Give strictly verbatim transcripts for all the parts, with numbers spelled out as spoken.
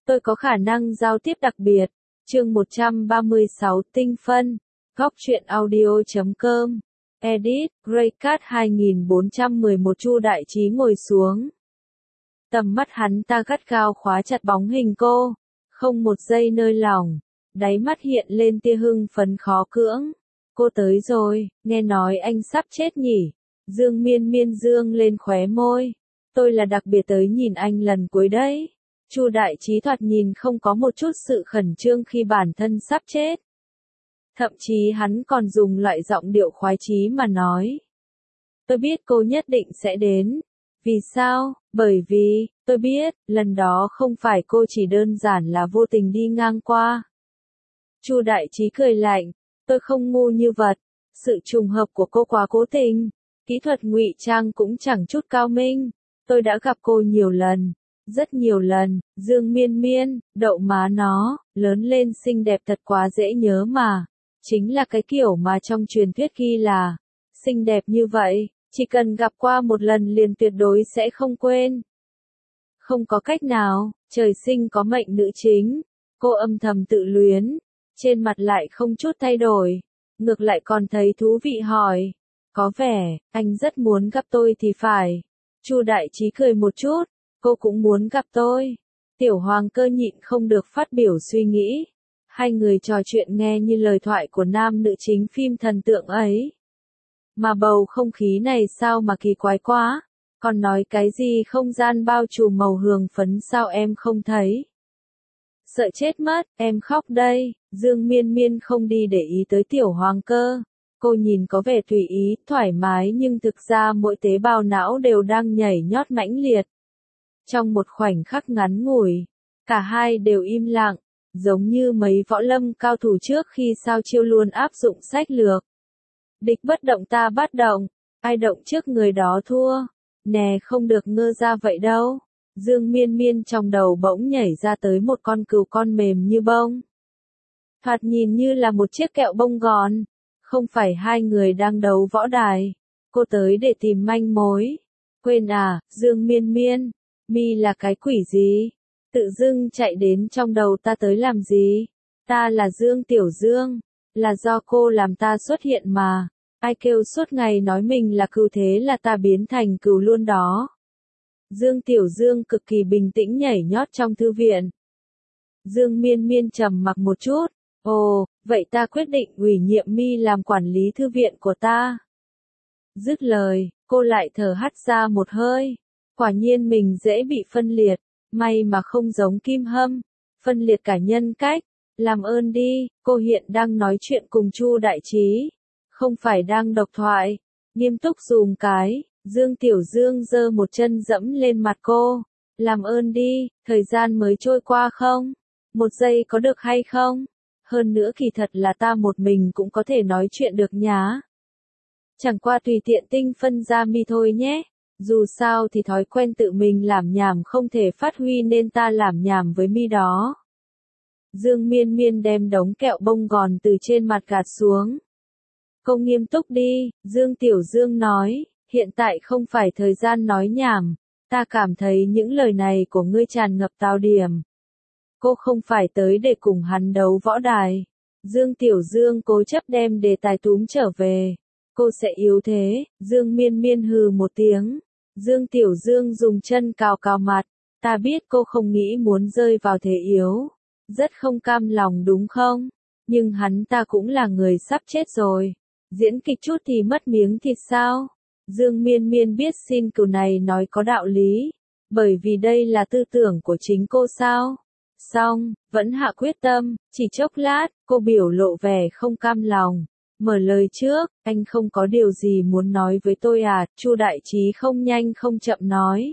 Tôi có khả năng giao tiếp đặc biệt. Chương một trăm ba mươi sáu Tinh phân. Góc truyện audio chấm com. Edit, Greycat hai nghìn bốn trăm mười một Chu Đại Trí ngồi xuống. Tầm mắt hắn ta gắt gao khóa chặt bóng hình cô. Không một giây nơi lỏng. Đáy mắt hiện lên tia hưng phấn khó cưỡng. Cô tới rồi, nghe nói anh sắp chết nhỉ. Dương Miên Miên dương lên khóe môi. Tôi là đặc biệt tới nhìn anh lần cuối đấy. Chu Đại Trí thoạt nhìn không có một chút sự khẩn trương khi bản thân sắp chết. Thậm chí hắn còn dùng loại giọng điệu khoái chí mà nói. Tôi biết cô nhất định sẽ đến. Vì sao? Bởi vì, tôi biết, lần đó không phải cô chỉ đơn giản là vô tình đi ngang qua. Chu Đại Trí cười lạnh. Tôi không ngu như vật. Sự trùng hợp của cô quá cố tình. Kỹ thuật ngụy trang cũng chẳng chút cao minh. Tôi đã gặp cô nhiều lần. Rất nhiều lần, Dương Miên Miên, đậu má nó, lớn lên xinh đẹp thật quá dễ nhớ mà. Chính là cái kiểu mà trong truyền thuyết ghi là, xinh đẹp như vậy, chỉ cần gặp qua một lần liền tuyệt đối sẽ không quên. Không có cách nào, trời sinh có mệnh nữ chính. Cô âm thầm tự luyến, trên mặt lại không chút thay đổi. Ngược lại còn thấy thú vị hỏi. Có vẻ, anh rất muốn gặp tôi thì phải. Chu Đại Trí cười một chút. Cô cũng muốn gặp tôi. Tiểu Hoàng Cơ nhịn không được phát biểu suy nghĩ. Hai người trò chuyện nghe như lời thoại của nam nữ chính phim thần tượng ấy. Mà bầu không khí này sao mà kỳ quái quá. Còn nói cái gì không gian bao trùm màu hường phấn sao em không thấy. Sợ chết mất, em khóc đây. Dương Miên Miên không đi để ý tới Tiểu Hoàng Cơ. Cô nhìn có vẻ tùy ý, thoải mái nhưng thực ra mỗi tế bào não đều đang nhảy nhót mãnh liệt. Trong một khoảnh khắc ngắn ngủi, cả hai đều im lặng, giống như mấy võ lâm cao thủ trước khi sao chiêu luôn áp dụng sách lược. Địch bất động ta bắt động, ai động trước người đó thua. Nè không được ngơ ra vậy đâu. Dương Miên Miên trong đầu bỗng nhảy ra tới một con cừu con mềm như bông. Thoạt nhìn như là một chiếc kẹo bông gòn. Không phải hai người đang đấu võ đài. Cô tới để tìm manh mối. Quên à, Dương Miên Miên. Mi là cái quỷ gì? Tự dưng chạy đến trong đầu ta tới làm gì? Ta là Dương Tiểu Dương. Là do cô làm ta xuất hiện mà. Ai kêu suốt ngày nói mình là cừu thế là ta biến thành cừu luôn đó. Dương Tiểu Dương cực kỳ bình tĩnh nhảy nhót trong thư viện. Dương Miên Miên trầm mặc một chút. Ồ, vậy ta quyết định ủy nhiệm Mi làm quản lý thư viện của ta. Dứt lời, cô lại thở hắt ra một hơi. Quả nhiên mình dễ bị phân liệt, may mà không giống Kim Hâm, phân liệt cả nhân cách. Làm ơn đi, cô hiện đang nói chuyện cùng Chu Đại Trí, không phải đang độc thoại. Nghiêm túc dùm cái, Dương Tiểu Dương giơ một chân dẫm lên mặt cô. Làm ơn đi, thời gian mới trôi qua không? Một giây có được hay không? Hơn nữa kỳ thật là ta một mình cũng có thể nói chuyện được nhá. Chẳng qua tùy tiện tinh phân ra Mi thôi nhé. Dù sao thì thói quen tự mình làm nhảm không thể phát huy nên ta làm nhảm với Mi đó. Dương Miên Miên đem đống kẹo bông gòn từ trên mặt gạt xuống. Cô nghiêm túc đi, Dương Tiểu Dương nói, hiện tại không phải thời gian nói nhảm, ta cảm thấy những lời này của ngươi tràn ngập tao điểm. Cô không phải tới để cùng hắn đấu võ đài. Dương Tiểu Dương cố chấp đem đề tài túm trở về. Cô sẽ yếu thế, Dương Miên Miên hừ một tiếng. Dương Tiểu Dương dùng chân cào cào mặt. Ta biết cô không nghĩ muốn rơi vào thế yếu. Rất không cam lòng đúng không? Nhưng hắn ta cũng là người sắp chết rồi. Diễn kịch chút thì mất miếng thịt sao? Dương Miên Miên biết xin cừu này nói có đạo lý. Bởi vì đây là tư tưởng của chính cô sao? Xong, vẫn hạ quyết tâm, chỉ chốc lát, cô biểu lộ vẻ không cam lòng. Mở lời trước, anh không có điều gì muốn nói với tôi à? Chu Đại Trí không nhanh không chậm nói.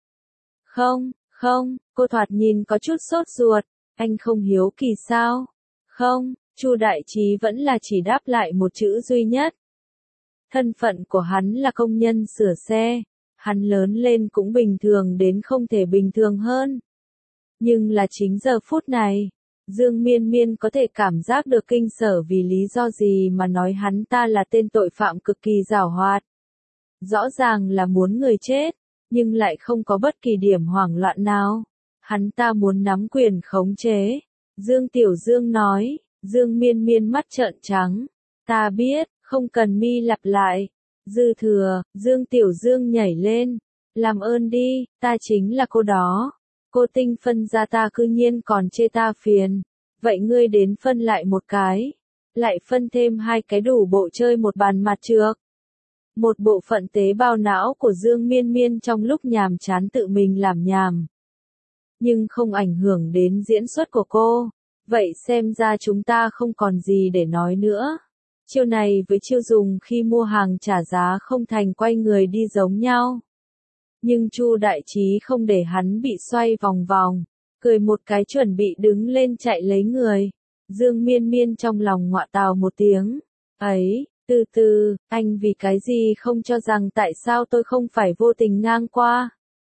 Không, không, cô thoạt nhìn có chút sốt ruột. Anh không hiếu kỳ sao? Không, Chu Đại Trí vẫn là chỉ đáp lại một chữ duy nhất. Thân phận của hắn là công nhân sửa xe. Hắn lớn lên cũng bình thường đến không thể bình thường hơn. Nhưng là chính giờ phút này, Dương Miên Miên có thể cảm giác được kinh sở vì lý do gì mà nói hắn ta là tên tội phạm cực kỳ giảo hoạt. Rõ ràng là muốn người chết, nhưng lại không có bất kỳ điểm hoảng loạn nào. Hắn ta muốn nắm quyền khống chế. Dương Tiểu Dương nói. Dương Miên Miên mắt trợn trắng. Ta biết, không cần mi lặp lại. Dư thừa, Dương Tiểu Dương nhảy lên. Làm ơn đi, ta chính là cô đó. Cô Tinh phân ra ta cư nhiên còn chê ta phiền. Vậy ngươi đến phân lại một cái. Lại phân thêm hai cái đủ bộ chơi một bàn mặt trược. Một bộ phận tế bào não của Dương Miên Miên trong lúc nhàm chán tự mình làm nhảm. Nhưng không ảnh hưởng đến diễn xuất của cô. Vậy xem ra chúng ta không còn gì để nói nữa. Chiêu này với chiêu dùng khi mua hàng trả giá không thành quay người đi giống nhau. Nhưng Chu Đại Trí không để hắn bị xoay vòng vòng, cười một cái chuẩn bị đứng lên chạy lấy người. Dương Miên Miên trong lòng ngọa tào một tiếng. Ấy, từ từ, anh vì cái gì không cho rằng tại sao tôi không phải vô tình ngang qua?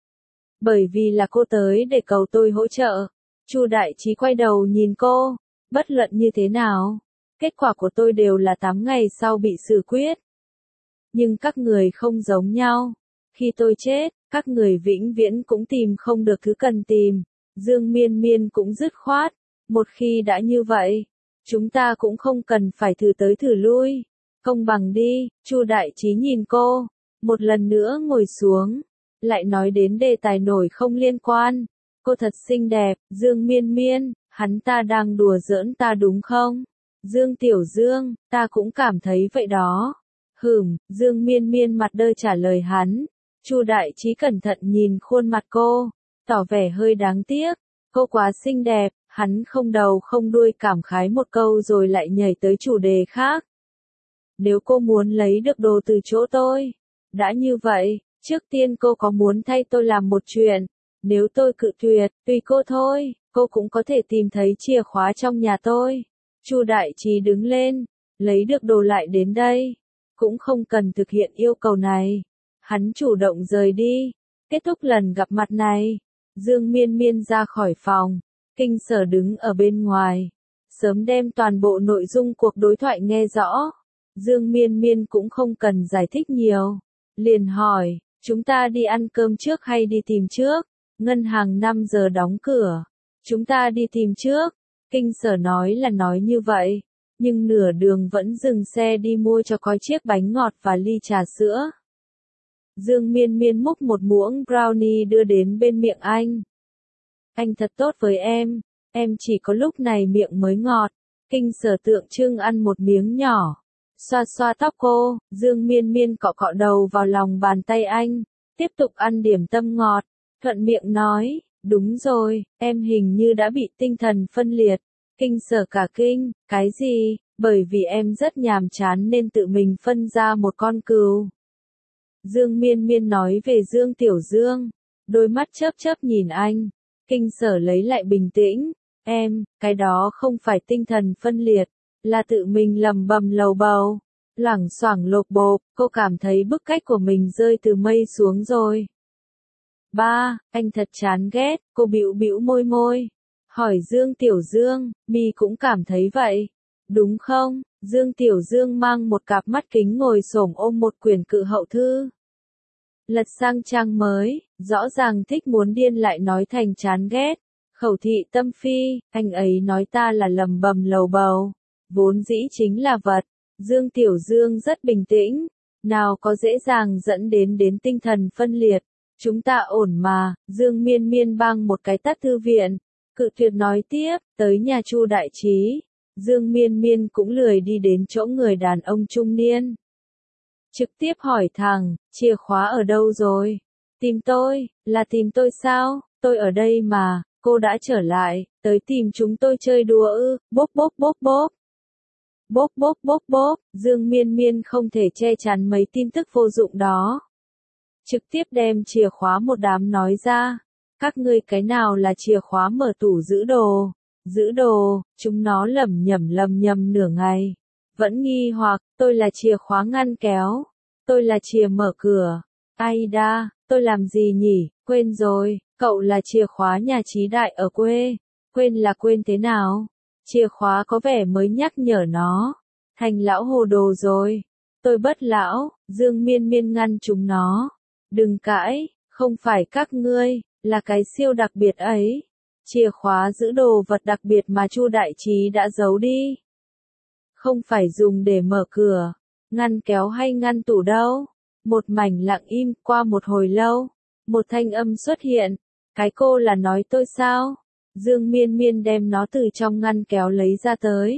Bởi vì là cô tới để cầu tôi hỗ trợ. Chu Đại Trí quay đầu nhìn cô, bất luận như thế nào, kết quả của tôi đều là tám ngày sau bị xử quyết. Nhưng các người không giống nhau. Khi tôi chết, các người vĩnh viễn cũng tìm không được thứ cần tìm. Dương Miên Miên cũng dứt khoát. Một khi đã như vậy, chúng ta cũng không cần phải thử tới thử lui. Công bằng đi. Chu Đại Trí nhìn cô, một lần nữa ngồi xuống, lại nói đến đề tài nổi không liên quan. Cô thật xinh đẹp, Dương Miên Miên, hắn ta đang đùa giỡn ta đúng không? Dương Tiểu Dương, ta cũng cảm thấy vậy đó. Hửm, Dương Miên Miên mặt đơ trả lời hắn. Chu Đại Trí cẩn thận nhìn khuôn mặt cô, tỏ vẻ hơi đáng tiếc. Cô quá xinh đẹp, hắn không đầu không đuôi cảm khái một câu rồi lại nhảy tới chủ đề khác. Nếu cô muốn lấy được đồ từ chỗ tôi, đã như vậy, trước tiên cô có muốn thay tôi làm một chuyện? Nếu tôi cự tuyệt, tùy cô thôi, cô cũng có thể tìm thấy chìa khóa trong nhà tôi. Chu Đại Trí đứng lên, lấy được đồ lại đến đây, cũng không cần thực hiện yêu cầu này. Hắn chủ động rời đi. Kết thúc lần gặp mặt này, Dương Miên Miên ra khỏi phòng, Kinh Sở đứng ở bên ngoài, sớm đem toàn bộ nội dung cuộc đối thoại nghe rõ. Dương Miên Miên cũng không cần giải thích nhiều, liền hỏi, chúng ta đi ăn cơm trước hay đi tìm trước? Ngân hàng năm giờ đóng cửa, chúng ta đi tìm trước. Kinh Sở nói là nói như vậy, nhưng nửa đường vẫn dừng xe đi mua cho coi chiếc bánh ngọt và ly trà sữa. Dương Miên Miên múc một muỗng brownie đưa đến bên miệng anh. Anh thật tốt với em, em chỉ có lúc này miệng mới ngọt. Kinh Sở tượng trưng ăn một miếng nhỏ, xoa xoa tóc cô. Dương Miên Miên cọ cọ đầu vào lòng bàn tay anh, tiếp tục ăn điểm tâm ngọt, thuận miệng nói, đúng rồi, em hình như đã bị tinh thần phân liệt. Kinh Sở cả kinh, cái gì? Bởi vì em rất nhàm chán nên tự mình phân ra một con cừu. Dương Miên Miên nói về Dương Tiểu Dương, đôi mắt chớp chớp nhìn anh. Kinh Sở lấy lại bình tĩnh, em, cái đó không phải tinh thần phân liệt, là tự mình lầm bầm lầu bầu, loảng xoảng lộp bộp. Cô cảm thấy bức cách của mình rơi từ mây xuống rồi. Ba, anh thật chán ghét. Cô bĩu bĩu môi môi, hỏi Dương Tiểu Dương, mi cũng cảm thấy vậy, đúng không? Dương Tiểu Dương mang một cặp mắt kính ngồi xổm ôm một quyển cự hậu thư. Lật sang trang mới, rõ ràng thích muốn điên lại nói thành chán ghét. Khẩu thị tâm phi, anh ấy nói ta là lầm bầm lầu bầu, vốn dĩ chính là vật. Dương Tiểu Dương rất bình tĩnh, nào có dễ dàng dẫn đến đến tinh thần phân liệt. Chúng ta ổn mà. Dương Miên Miên bang một cái tắt thư viện, cự tuyệt nói tiếp. Tới nhà Chu Đại Trí, Dương Miên Miên cũng lười đi đến chỗ người đàn ông trung niên, trực tiếp hỏi thẳng, chìa khóa ở đâu rồi? Tìm tôi, là tìm tôi sao? Tôi ở đây mà. Cô đã trở lại, tới tìm chúng tôi chơi đùa ư? Bốp bốp bốp bốp. Bốp bốp bốp bốp. Dương Miên Miên không thể che chắn mấy tin tức vô dụng đó, trực tiếp đem chìa khóa một đám nói ra. Các ngươi cái nào là chìa khóa mở tủ giữ đồ? Giữ đồ? Chúng nó lẩm nhẩm lầm nhầm nửa ngày, vẫn nghi hoặc. Tôi là chìa khóa ngăn kéo. Tôi là chìa mở cửa. Ai đa, tôi làm gì nhỉ? Quên rồi. Cậu là chìa khóa nhà Trí Đại ở quê. Quên là quên thế nào? Chìa khóa có vẻ mới nhắc nhở nó. Thành lão hồ đồ rồi. Tôi bất lão. Dương Miên Miên ngăn chúng nó. Đừng cãi, không phải các ngươi, là cái siêu đặc biệt ấy. Chìa khóa giữ đồ vật đặc biệt mà Chu Đại Trí đã giấu đi. Không phải dùng để mở cửa, ngăn kéo hay ngăn tủ đâu. Một mảnh lặng im, qua một hồi lâu, một thanh âm xuất hiện. Cái cô là nói tôi sao? Dương Miên Miên đem nó từ trong ngăn kéo lấy ra tới.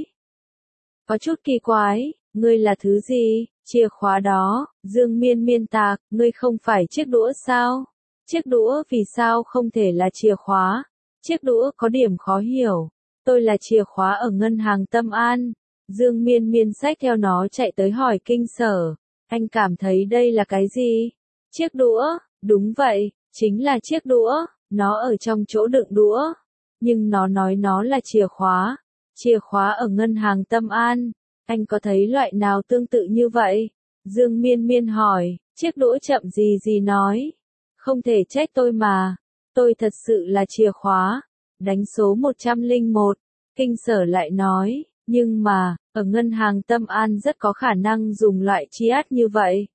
Có chút kỳ quái, ngươi là thứ gì? Chìa khóa đó, Dương Miên Miên tạc, ngươi không phải chiếc đũa sao? Chiếc đũa vì sao không thể là chìa khóa? Chiếc đũa có điểm khó hiểu. Tôi là chìa khóa ở ngân hàng Tâm An. Dương Miên Miên xách theo nó chạy tới hỏi Kinh Sở. Anh cảm thấy đây là cái gì? Chiếc đũa, đúng vậy, chính là chiếc đũa, nó ở trong chỗ đựng đũa. Nhưng nó nói nó là chìa khóa. Chìa khóa ở ngân hàng Tâm An. Anh có thấy loại nào tương tự như vậy? Dương Miên Miên hỏi, chiếc đũa chậm gì gì nói. Không thể trách tôi mà. Tôi thật sự là chìa khóa. Đánh số một trăm lẻ một. Kinh Sở lại nói, nhưng mà, ở ngân hàng Tâm An rất có khả năng dùng loại chiát như vậy.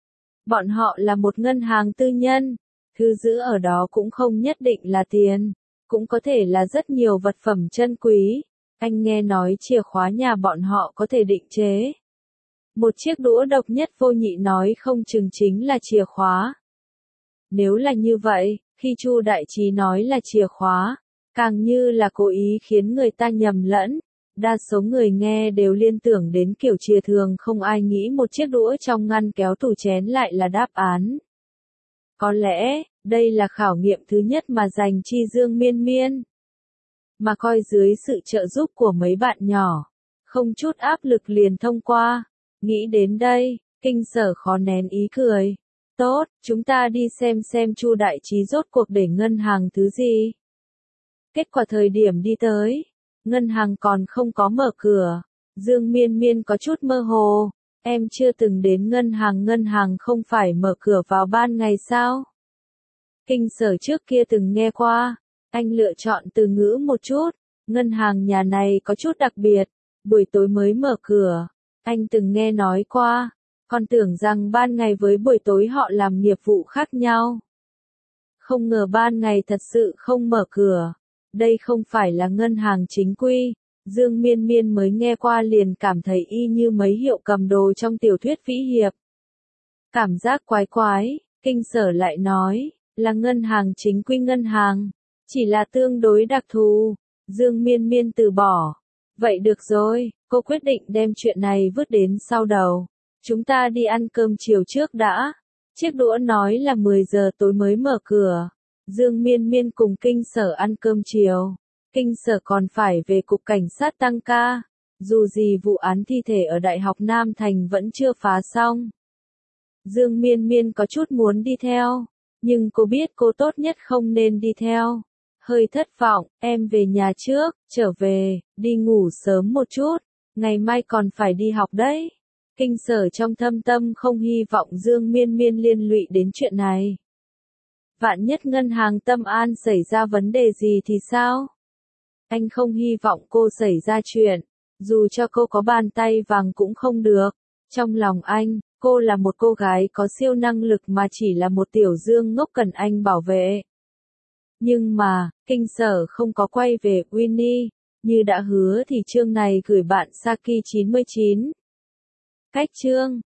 Bọn họ là một ngân hàng tư nhân. Thứ giữ ở đó cũng không nhất định là tiền. Cũng có thể là rất nhiều vật phẩm chân quý. Anh nghe nói chìa khóa nhà bọn họ có thể định chế. Một chiếc đũa độc nhất vô nhị nói không chừng chính là chìa khóa. Nếu là như vậy, khi Chu Đại Trí nói là chìa khóa, càng như là cố ý khiến người ta nhầm lẫn. Đa số người nghe đều liên tưởng đến kiểu chìa thường, không ai nghĩ một chiếc đũa trong ngăn kéo tủ chén lại là đáp án. Có lẽ, đây là khảo nghiệm thứ nhất mà dành chi Dương Miên Miên. Mà coi dưới sự trợ giúp của mấy bạn nhỏ, không chút áp lực liền thông qua. Nghĩ đến đây, Kinh Sở khó nén ý cười. Tốt, chúng ta đi xem xem Chu Đại Trí rốt cuộc để ngân hàng thứ gì. Kết quả thời điểm đi tới, ngân hàng còn không có mở cửa. Dương Miên Miên có chút mơ hồ. Em chưa từng đến ngân hàng, ngân hàng không phải mở cửa vào ban ngày sao? Kinh Sở trước kia từng nghe qua. Anh lựa chọn từ ngữ một chút. Ngân hàng nhà này có chút đặc biệt. Buổi tối mới mở cửa. Anh từng nghe nói qua. Còn tưởng rằng ban ngày với buổi tối họ làm nghiệp vụ khác nhau. Không ngờ ban ngày thật sự không mở cửa. Đây không phải là ngân hàng chính quy. Dương Miên Miên mới nghe qua liền cảm thấy y như mấy hiệu cầm đồ trong tiểu thuyết vĩ hiệp. Cảm giác quái quái, Kinh Sở lại nói, là ngân hàng chính quy ngân hàng. Chỉ là tương đối đặc thù. Dương Miên Miên từ bỏ. Vậy được rồi, cô quyết định đem chuyện này vứt đến sau đầu. Chúng ta đi ăn cơm chiều trước đã. Chiếc đũa nói là mười giờ tối mới mở cửa. Dương Miên Miên cùng Kinh Sở ăn cơm chiều. Kinh Sở còn phải về cục cảnh sát tăng ca. Dù gì vụ án thi thể ở Đại học Nam Thành vẫn chưa phá xong. Dương Miên Miên có chút muốn đi theo. Nhưng cô biết cô tốt nhất không nên đi theo. Hơi thất vọng, em về nhà trước, trở về, đi ngủ sớm một chút. Ngày mai còn phải đi học đấy. Kinh Sở trong thâm tâm không hy vọng Dương Miên Miên liên lụy đến chuyện này. Vạn nhất ngân hàng Tâm An xảy ra vấn đề gì thì sao? Anh không hy vọng cô xảy ra chuyện. Dù cho cô có bàn tay vàng cũng không được. Trong lòng anh, cô là một cô gái có siêu năng lực mà chỉ là một tiểu Dương ngốc cần anh bảo vệ. Nhưng mà, Kinh Sở không có quay về Winnie. Như đã hứa thì chương này gửi bạn Saki chín mươi chín. Cách chương